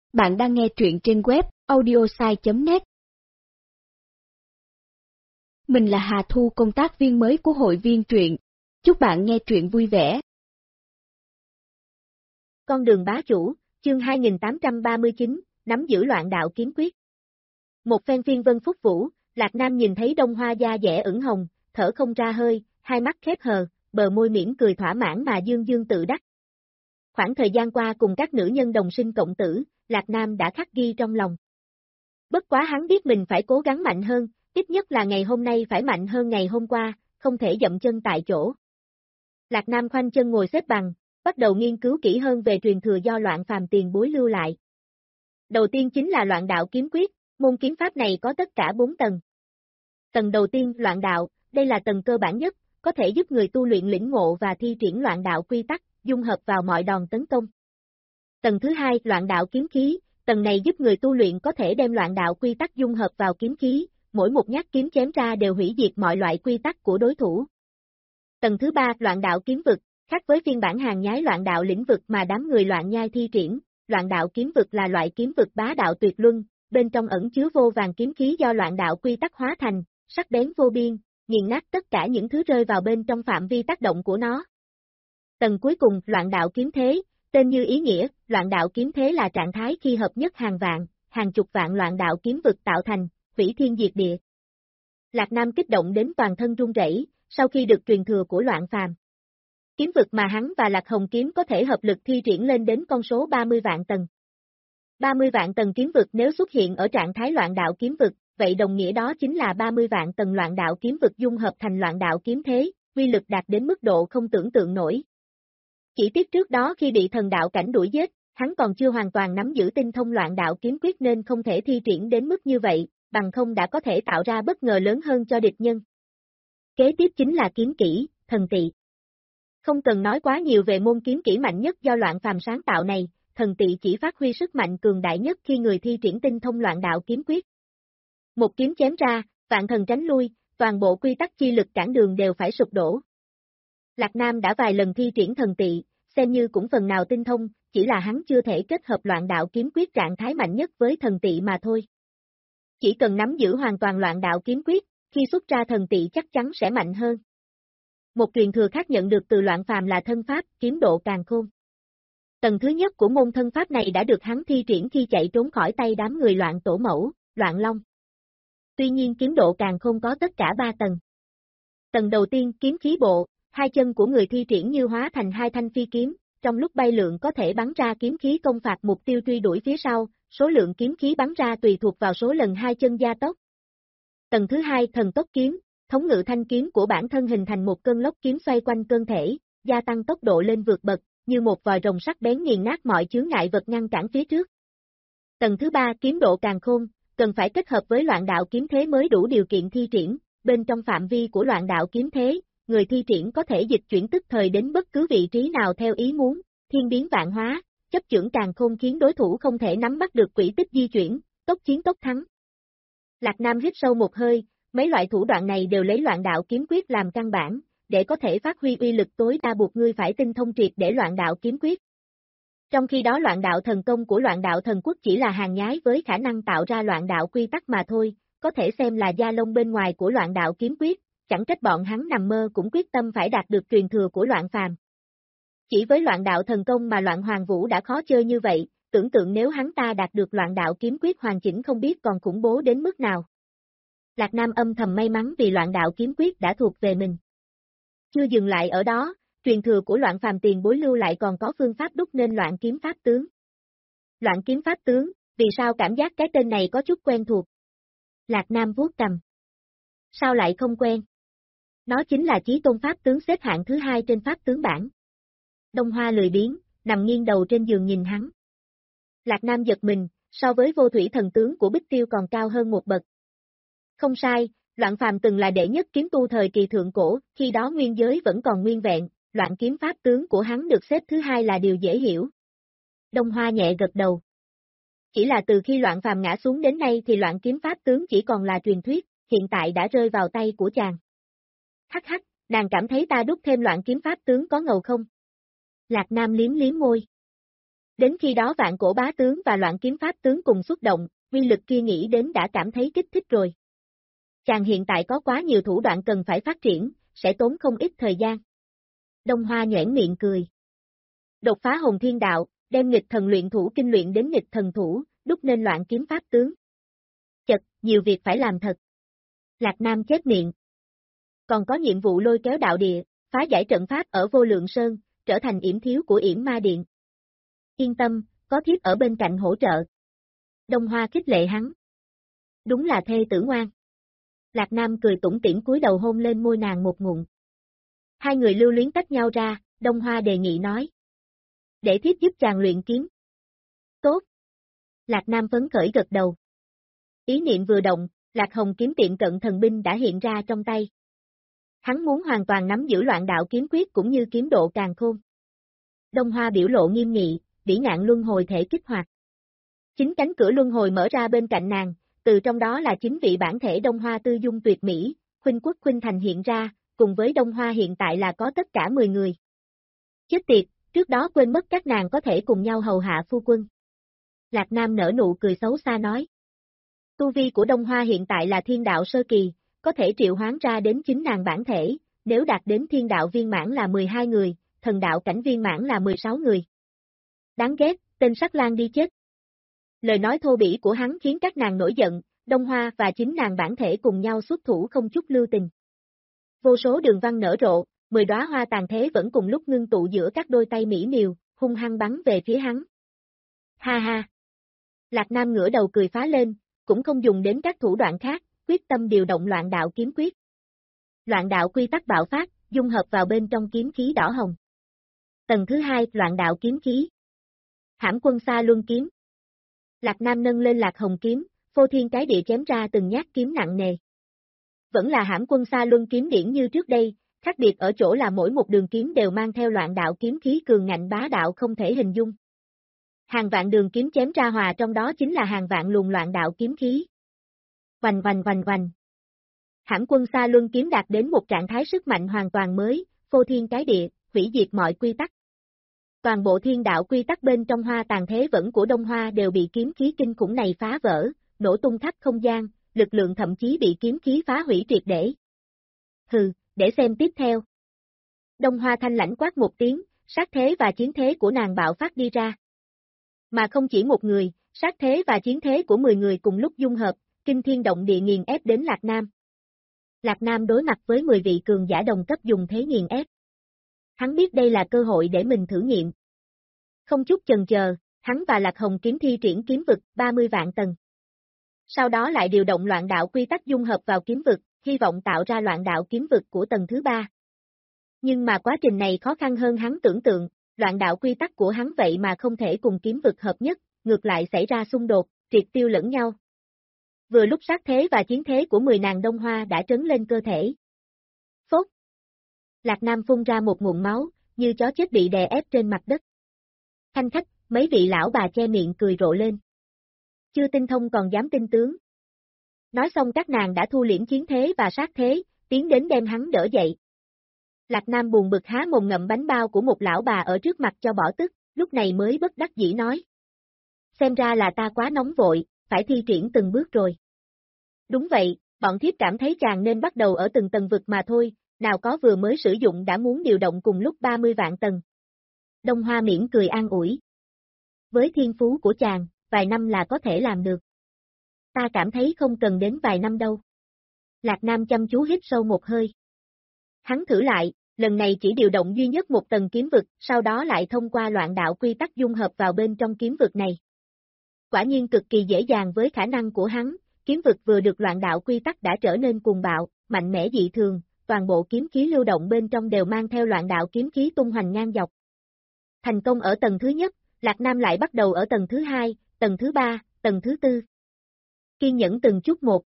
Bạn đang nghe truyện trên web audiosai.net. Mình là Hà Thu, công tác viên mới của hội viên truyện. Chúc bạn nghe truyện vui vẻ. Con đường bá chủ, chương 2839, nắm giữ loạn đạo kiếm quyết. Một phen phiên vân phúc vũ, Lạc Nam nhìn thấy Đông Hoa da dẻ ửng hồng, thở không ra hơi, hai mắt khép hờ, bờ môi mỉm cười thỏa mãn mà dương dương tự đắc. Khoảng thời gian qua cùng các nữ nhân đồng sinh cộng tử, Lạc Nam đã khắc ghi trong lòng. Bất quá hắn biết mình phải cố gắng mạnh hơn, ít nhất là ngày hôm nay phải mạnh hơn ngày hôm qua, không thể dậm chân tại chỗ. Lạc Nam khoanh chân ngồi xếp bằng, bắt đầu nghiên cứu kỹ hơn về truyền thừa do Loạn Phàm tiền bối lưu lại. Đầu tiên chính là Loạn đạo kiếm quyết, môn kiếm pháp này có tất cả 4 tầng. Tầng đầu tiên, Loạn đạo, đây là tầng cơ bản nhất, có thể giúp người tu luyện lĩnh ngộ và thi triển loạn đạo quy tắc, dung hợp vào mọi đòn tấn công. Tầng thứ hai, Loạn đạo kiếm khí, tầng này giúp người tu luyện có thể đem loạn đạo quy tắc dung hợp vào kiếm khí, mỗi một nhát kiếm chém ra đều hủy diệt mọi loại quy tắc của đối thủ. Tầng thứ ba, Loạn đạo kiếm vực, khác với phiên bản hàng nhái loạn đạo lĩnh vực mà đám người loạn nhai thi triển, loạn đạo kiếm vực là loại kiếm vực bá đạo tuyệt luân, bên trong ẩn chứa vô vàn kiếm khí do loạn đạo quy tắc hóa thành, sắc bén vô biên, nghiền nát tất cả những thứ rơi vào bên trong phạm vi tác động của nó. Tầng cuối cùng, Loạn đạo kiếm thế, tên như ý nghĩa, loạn đạo kiếm thế là trạng thái khi hợp nhất hàng vạn, hàng chục vạn loạn đạo kiếm vực tạo thành, hủy thiên diệt địa. Lạc Nam kích động đến toàn thân run rẩy, sau khi được truyền thừa của Loạn Phàm. Kiếm vực mà hắn và Lạc Hồng kiếm có thể hợp lực thi triển lên đến con số 30 vạn tầng. 30 vạn tầng kiếm vực nếu xuất hiện ở trạng thái loạn đạo kiếm vực, vậy đồng nghĩa đó chính là 30 vạn tầng loạn đạo kiếm vực dung hợp thành loạn đạo kiếm thế, uy lực đạt đến mức độ không tưởng tượng nổi. Chỉ tiếc trước đó khi bị thần đạo cảnh đuổi giết, hắn còn chưa hoàn toàn nắm giữ tinh thông loạn đạo kiếm quyết nên không thể thi triển đến mức như vậy, bằng không đã có thể tạo ra bất ngờ lớn hơn cho địch nhân. Kế tiếp chính là kiếm kỹ, thần tị. Không cần nói quá nhiều về môn kiếm kỹ mạnh nhất do Loạn Phàm sáng tạo này, thần tị chỉ phát huy sức mạnh cường đại nhất khi người thi triển tinh thông loạn đạo kiếm quyết. Một kiếm chém ra, vạn thần tránh lui, toàn bộ quy tắc chi lực cản đường đều phải sụp đổ. Lạc Nam đã vài lần thi triển thần tị, xem như cũng phần nào tinh thông, chỉ là hắn chưa thể kết hợp loạn đạo kiếm quyết trạng thái mạnh nhất với thần tị mà thôi. Chỉ cần nắm giữ hoàn toàn loạn đạo kiếm quyết, khi xuất ra thần tị chắc chắn sẽ mạnh hơn. Một truyền thừa khác nhận được từ Loạn Phàm là thân pháp, kiếm độ càn khôn. Tầng thứ nhất của môn thân pháp này đã được hắn thi triển khi chạy trốn khỏi tay đám người Loạn Tổ Mẫu, Loạn Long. Tuy nhiên kiếm độ càn khôn có tất cả 3 tầng. Tầng đầu tiên, kiếm khí bộ, hai chân của người thi triển như hóa thành hai thanh phi kiếm, trong lúc bay lượn có thể bắn ra kiếm khí công phạt mục tiêu truy đuổi phía sau, số lượng kiếm khí bắn ra tùy thuộc vào số lần hai chân gia tốc. Tầng thứ hai, thần tốc kiếm, thống ngự thanh kiếm của bản thân hình thành một cơn lốc kiếm xoay quanh cơ thể, gia tăng tốc độ lên vượt bậc, như một vòi rồng sắc bén nghiền nát mọi chướng ngại vật ngăn cản phía trước. Tầng thứ ba, kiếm độ càn khôn, cần phải kết hợp với loạn đạo kiếm thế mới đủ điều kiện thi triển, bên trong phạm vi của loạn đạo kiếm thế, người thi triển có thể dịch chuyển tức thời đến bất cứ vị trí nào theo ý muốn, thiên biến vạn hóa, chấp chưởng càn khôn khiến đối thủ không thể nắm bắt được quỹ tích di chuyển, tốc chiến tốc thắng. Lạc Nam hít sâu một hơi, mấy loại thủ đoạn này đều lấy loạn đạo kiếm quyết làm căn bản, để có thể phát huy uy lực tối đa buộc ngươi phải tinh thông triệt để loạn đạo kiếm quyết. Trong khi đó loạn đạo thần công của loạn đạo thần quốc chỉ là hàng nhái với khả năng tạo ra loạn đạo quy tắc mà thôi, có thể xem là da lông bên ngoài của loạn đạo kiếm quyết, chẳng trách bọn hắn nằm mơ cũng quyết tâm phải đạt được truyền thừa của Loạn Phàm. Chỉ với loạn đạo thần công mà Loạn Hoàng Vũ đã khó chơi như vậy, tưởng tượng nếu hắn ta đạt được loạn đạo kiếm quyết hoàn chỉnh không biết còn khủng bố đến mức nào. Lạc Nam âm thầm may mắn vì loạn đạo kiếm quyết đã thuộc về mình. Chưa dừng lại ở đó, truyền thừa của Loạn Phàm tiền bối lưu lại còn có phương pháp đúc nên loạn kiếm pháp tướng. Loạn kiếm pháp tướng, vì sao cảm giác cái tên này có chút quen thuộc? Lạc Nam vuốt cằm. Sao lại không quen? Nó chính là chí tôn pháp tướng xếp hạng thứ 2 trên pháp tướng bảng. Đông Hoa lười biếng, nằm nghiêng đầu trên giường nhìn hắn. Lạc Nam giật mình, so với vô thủy thần tướng của Bích Tiêu còn cao hơn một bậc. Không sai, Loạn Phàm từng là đệ nhất kiếm tu thời kỳ thượng cổ, khi đó nguyên giới vẫn còn nguyên vẹn, loạn kiếm pháp tướng của hắn được xếp thứ 2 là điều dễ hiểu. Đông Hoa nhẹ gật đầu. Chỉ là từ khi Loạn Phàm ngã xuống đến nay thì loạn kiếm pháp tướng chỉ còn là truyền thuyết, hiện tại đã rơi vào tay của chàng. Hắc hắc, nàng cảm thấy ta đúc thêm loạn kiếm pháp tướng có ngầu không? Lạc Nam liếm liếm môi. Đến khi đó vạn cổ bá tướng và loạn kiếm pháp tướng cùng xuất động, uy lực kia nghĩ đến đã cảm thấy kích thích rồi. Chàng hiện tại có quá nhiều thủ đoạn cần phải phát triển, sẽ tốn không ít thời gian. Đông Hoa nhoẻn miệng cười. Đột phá hồn thiên đạo, đem nghịch thần luyện thủ kinh luyện đến nghịch thần thủ, đúc nên loạn kiếm pháp tướng. Chật, nhiều việc phải làm thật. Lạc Nam chép miệng. Còn có nhiệm vụ lôi kéo đạo địa, phá giải trận pháp ở Vô Lượng Sơn, trở thành yểm thiếu của yểm ma điện. Yên tâm, có thiếp ở bên cạnh hỗ trợ. Đông Hoa khích lệ hắn. Đúng là thê tử ngoan. Lạc Nam cười tủm tỉm cúi đầu hôn lên môi nàng một ngụm. Hai người lưu luyến tách nhau ra, Đông Hoa đề nghị nói. Để thiếp giúp chàng luyện kiếm. Tốt. Lạc Nam phấn khởi gật đầu. Ý niệm vừa động, Lạc Hồng kiếm tiệm cận thần binh đã hiện ra trong tay. Hắn muốn hoàn toàn nắm giữ loạn đạo kiếm quyết cũng như kiếm độ càn khôn. Đông Hoa biểu lộ nghiêm nghị, vĩ ngạn luân hồi thể kích hoạt. Chính cánh cửa luân hồi mở ra bên cạnh nàng, từ trong đó là chính vị bản thể Đông Hoa tư dung tuyệt mỹ, Khuynh Quốc Khuynh Thành hiện ra, cùng với Đông Hoa hiện tại là có tất cả 10 người. Chết tiệt, trước đó quên mất các nàng có thể cùng nhau hầu hạ phu quân. Lạc Nam nở nụ cười xấu xa nói. Tu vi của Đông Hoa hiện tại là thiên đạo sơ kỳ, có thể triệu hoán ra đến chính nàng bản thể, nếu đạt đến thiên đạo viên mãn là 12 người, thần đạo cảnh viên mãn là 16 người. Đáng ghét, tên sắc lang đi chết. Lời nói thô bỉ của hắn khiến các nàng nổi giận, Đông Hoa và chính nàng bản thể cùng nhau xuất thủ không chút lưu tình. Vô số đường văn nở rộ, 10 đóa hoa tàn thế vẫn cùng lúc ngưng tụ giữa các đôi tay mỹ miều, hung hăng bắn về phía hắn. Ha ha! Lạc Nam ngửa đầu cười phá lên, cũng không dùng đến các thủ đoạn khác, quyết tâm điều động loạn đạo kiếm quyết. Loạn đạo quy tắc bạo phát, dung hợp vào bên trong kiếm khí đỏ hồng. Tầng thứ 2, loạn đạo kiếm khí. Hãm quân xa luân kiếm. Lạc Nam nâng lên Lạc Hồng kiếm, phô thiên cái địa chém ra từng nhát kiếm nặng nề. Vẫn là hãm quân xa luân kiếm điển như trước đây, khác biệt ở chỗ là mỗi một đường kiếm đều mang theo loạn đạo kiếm khí cường ngạnh bá đạo không thể hình dung. Hàng vạn đường kiếm chém ra hòa trong đó chính là hàng vạn luồng loạn đạo kiếm khí. Oanh oanh oanh oanh. Hãm quân xa luân kiếm đạt đến một trạng thái sức mạnh hoàn toàn mới, phô thiên cái địa, hủy diệt mọi quy tắc. Toàn bộ thiên đạo quy tắc bên trong hoa tàn thế vẫn của Đông Hoa đều bị kiếm khí kinh khủng này phá vỡ, nổ tung khắp không gian, lực lượng thậm chí bị kiếm khí phá hủy triệt để. Hừ, để xem tiếp theo. Đông Hoa thanh lãnh quát một tiếng, sát thế và chiến thế của nàng bạo phát đi ra. Mà không chỉ một người, sát thế và chiến thế của 10 người cùng lúc dung hợp, kinh thiên động địa nghiền ép đến Lạc Nam. Lạc Nam đối mặt với 10 vị cường giả đồng cấp dùng thế nghiền ép. Hắn biết đây là cơ hội để mình thử nghiệm. Không chút chần chờ, hắn và Lạc Hồng kiếm thi triển kiếm vực 30 vạn tầng. Sau đó lại điều động loạn đạo quy tắc dung hợp vào kiếm vực, hy vọng tạo ra loạn đạo kiếm vực của tầng thứ 3. Nhưng mà quá trình này khó khăn hơn hắn tưởng tượng, loạn đạo quy tắc của hắn vậy mà không thể cùng kiếm vực hợp nhất, ngược lại xảy ra xung đột, triệt tiêu lẫn nhau. Vừa lúc sát thế và chiến thế của 10 nàng Đông Hoa đã trấn lên cơ thể. Phốt! Lạc Nam phun ra một ngụm máu, như chó chết bị đè ép trên mặt đất. Thanh khách, mấy vị lão bà che miệng cười rộ lên. Chưa tinh thông còn dám tin tướng. Nói xong các nàng đã thu liễm chiến thế và sát thế, tiến đến đem hắn đỡ dậy. Lạc Nam buồn bực há mồm ngậm bánh bao của một lão bà ở trước mặt cho bỏ tức, lúc này mới bất đắc dĩ nói. Xem ra là ta quá nóng vội, phải thi triển từng bước rồi. Đúng vậy, bọn thiếp cảm thấy chàng nên bắt đầu ở từng tầng vực mà thôi, nào có vừa mới sử dụng đã muốn điều động cùng lúc 30 vạn tầng. Đông Hoa mỉm cười an ủi. Với thiên phú của chàng, vài năm là có thể làm được. Ta cảm thấy không cần đến vài năm đâu. Lạc Nam chăm chú hít sâu một hơi. Hắn thử lại, lần này chỉ điều động duy nhất một tầng kiếm vực, sau đó lại thông qua loạn đạo quy tắc dung hợp vào bên trong kiếm vực này. Quả nhiên cực kỳ dễ dàng với khả năng của hắn, kiếm vực vừa được loạn đạo quy tắc đã trở nên cuồng bạo, mạnh mẽ dị thường, toàn bộ kiếm khí lưu động bên trong đều mang theo loạn đạo kiếm khí tung hoành ngang dọc. Thành công ở tầng thứ nhất, Lạc Nam lại bắt đầu ở tầng thứ 2, tầng thứ 3, tầng thứ 4. Kiên nhẫn từng chút một.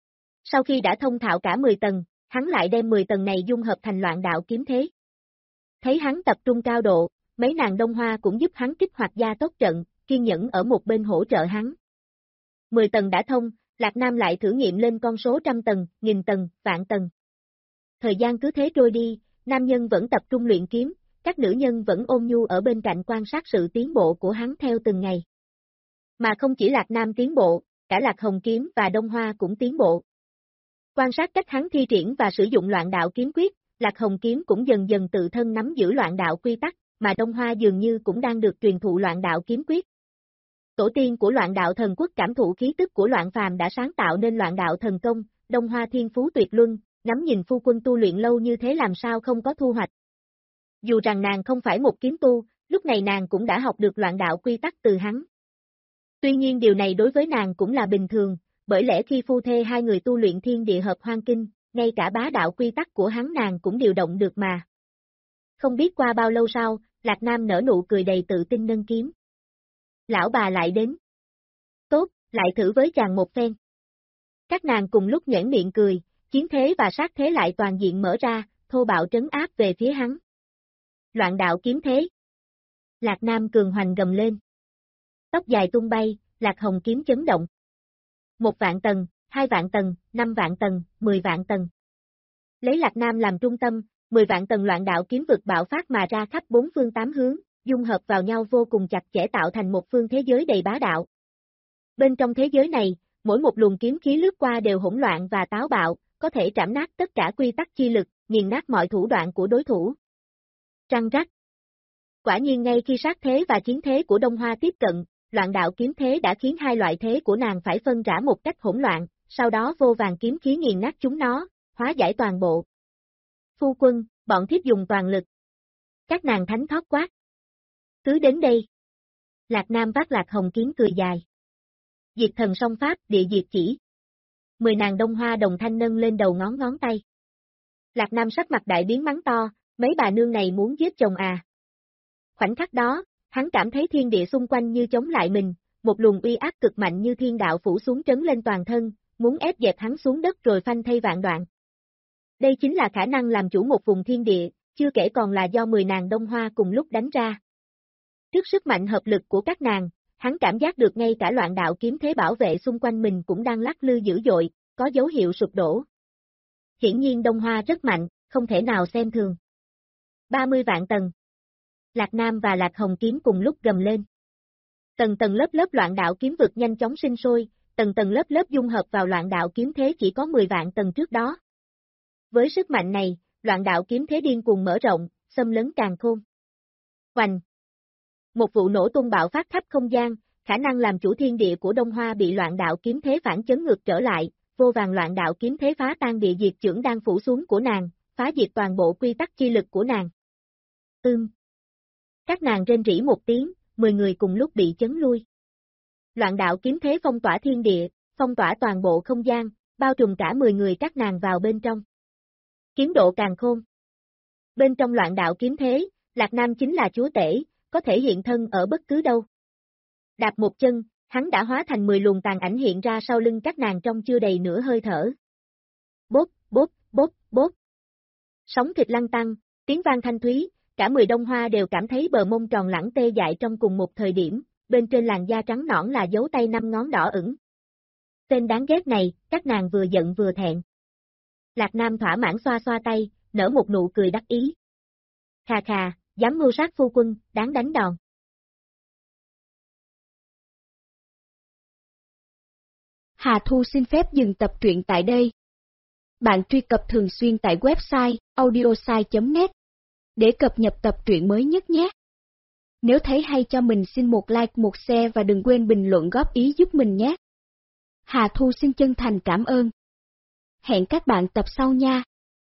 Sau khi đã thông thạo cả 10 tầng, hắn lại đem 10 tầng này dung hợp thành loạn đạo kiếm thế. Thấy hắn tập trung cao độ, mấy nàng Đông Hoa cũng giúp hắn kích hoạt gia tốc trận, kiên nhẫn ở một bên hỗ trợ hắn. 10 tầng đã thông, Lạc Nam lại thử nghiệm lên con số trăm tầng, nghìn tầng, vạn tầng. Thời gian cứ thế trôi đi, nam nhân vẫn tập trung luyện kiếm, các nữ nhân vẫn ôn nhu ở bên cạnh quan sát sự tiến bộ của hắn theo từng ngày. Mà không chỉ Lạc Nam tiến bộ, cả Lạc Hồng Kiếm và Đông Hoa cũng tiến bộ. Quan sát cách hắn thi triển và sử dụng loạn đạo kiếm quyết, Lạc Hồng Kiếm cũng dần dần tự thân nắm giữ loạn đạo quy tắc, mà Đông Hoa dường như cũng đang được truyền thụ loạn đạo kiếm quyết. Tổ tiên của loạn đạo thần quốc cảm thụ khí tức của loạn phàm đã sáng tạo nên loạn đạo thần công, Đông Hoa thiên phú tuyệt luân, ngắm nhìn phu quân tu luyện lâu như thế làm sao không có thu hoạch. Dù rằng nàng không phải một kiếm tu, lúc này nàng cũng đã học được loạn đạo quy tắc từ hắn. Tuy nhiên điều này đối với nàng cũng là bình thường, bởi lẽ khi phu thê hai người tu luyện thiên địa hợp hoang kinh, ngay cả bá đạo quy tắc của hắn nàng cũng điều động được mà. Không biết qua bao lâu sau, Lạc Nam nở nụ cười đầy tự tin nâng kiếm. Lão bà lại đến. Tốt, lại thử với chàng một phen. Các nàng cùng lúc nhoẻn miệng cười, chiến thế và sát thế lại toàn diện mở ra, thô bạo trấn áp về phía hắn. Loạn đạo kiếm thế. Lạc Nam cường hoành gầm lên. Tóc dài tung bay, Lạc Hồng kiếm chấn động. 1 vạn tầng, 2 vạn tầng, 5 vạn tầng, 10 vạn tầng. Lấy Lạc Nam làm trung tâm, 10 vạn tầng loạn đạo kiếm vực bạo phát mà ra khắp 4 phương 8 hướng, dung hợp vào nhau vô cùng chặt chẽ tạo thành một phương thế giới đầy bá đạo. Bên trong thế giới này, mỗi một luồng kiếm khí lướt qua đều hỗn loạn và táo bạo, có thể trảm nát tất cả quy tắc chi lực, nghiền nát mọi thủ đoạn của đối thủ. Răng rắc. Quả nhiên ngay khi sát thế và chiến thế của Đông Hoa tiếp cận, loạn đạo kiếm thế đã khiến hai loại thế của nàng phải phân rã một cách hỗn loạn, sau đó vô vàn kiếm khí nghiền nát chúng nó, hóa giải toàn bộ. Phu quân, bọn thiếp dùng toàn lực. Các nàng thánh thót quát. Cứ đến đây. Lạc Nam vác Lạc Hồng kiếm cười dài. Diệt thần song pháp, địa diệt chỉ. 10 nàng Đông Hoa đồng thanh nâng lên đầu ngón tay. Lạc Nam sắc mặt đại biến mắng to, mấy bà nương này muốn giết chồng à. Khoảnh khắc đó, hắn cảm thấy thiên địa xung quanh như chống lại mình, một luồng uy áp cực mạnh như thiên đạo phủ xuống trấn lên toàn thân, muốn ép dẹp hắn xuống đất rồi phanh thây vạn đoạn. Đây chính là khả năng làm chủ một vùng thiên địa, chưa kể còn là do 10 nàng Đông Hoa cùng lúc đánh ra. Trước sức mạnh hợp lực của các nàng, hắn cảm giác được ngay cả loạn đạo kiếm thế bảo vệ xung quanh mình cũng đang lắc lư dữ dội, có dấu hiệu sụp đổ. Hiển nhiên Đông Hoa rất mạnh, không thể nào xem thường. 30 vạn tầng. Lạc Nam và Lạc Hồng kiếm cùng lúc gầm lên. Tầng tầng lớp lớp loạn đạo kiếm vực nhanh chóng sinh sôi, tầng tầng lớp lớp dung hợp vào loạn đạo kiếm thế chỉ có 10 vạn tầng trước đó. Với sức mạnh này, loạn đạo kiếm thế điên cuồng mở rộng, xâm lấn càn khôn. Hoành. Một vụ nổ tung bạo phát khắp không gian, khả năng làm chủ thiên địa của Đông Hoa bị loạn đạo kiếm thế phản chấn ngược trở lại, vô vàn loạn đạo kiếm thế phá tan địa diệt chưởng đang phủ xuống của nàng, phá diệt toàn bộ quy tắc chi lực của nàng. Các nàng rên rỉ một tiếng, 10 người cùng lúc bị chấn lui. Loạn đạo kiếm thế phong tỏa thiên địa, phong tỏa toàn bộ không gian, bao trùm cả 10 người các nàng vào bên trong. Kiếm độ càn khôn. Bên trong loạn đạo kiếm thế, Lạc Nam chính là chúa tể, có thể hiện thân ở bất cứ đâu. Đạp một chân, hắn đã hóa thành 10 luồng tàn ảnh hiện ra sau lưng các nàng trong chưa đầy nửa hơi thở. Bốp, bốp, bốp, bốp. Sóng thịt lăn tăng, tiếng vang thanh thúy, cả 10 Đông Hoa đều cảm thấy bờ mông tròn lẳng tê dại trong cùng một thời điểm, bên trên làn da trắng nõn là dấu tay 5 ngón đỏ ửng. Tên đáng ghét này, các nàng vừa giận vừa thẹn. Lạc Nam thỏa mãn xoa xoa tay, nở một nụ cười đắc ý. Khà khà, dám mưu sát phu quân, đáng đánh đòn. Hà Thu xin phép dừng tập truyện tại đây. Bạn truy cập thường xuyên tại website audiosai.net để cập nhật tập truyện mới nhất nhé. Nếu thấy hay cho mình xin một like, một share và đừng quên bình luận góp ý giúp mình nhé. Hà Thu xin chân thành cảm ơn. Hẹn các bạn tập sau nha.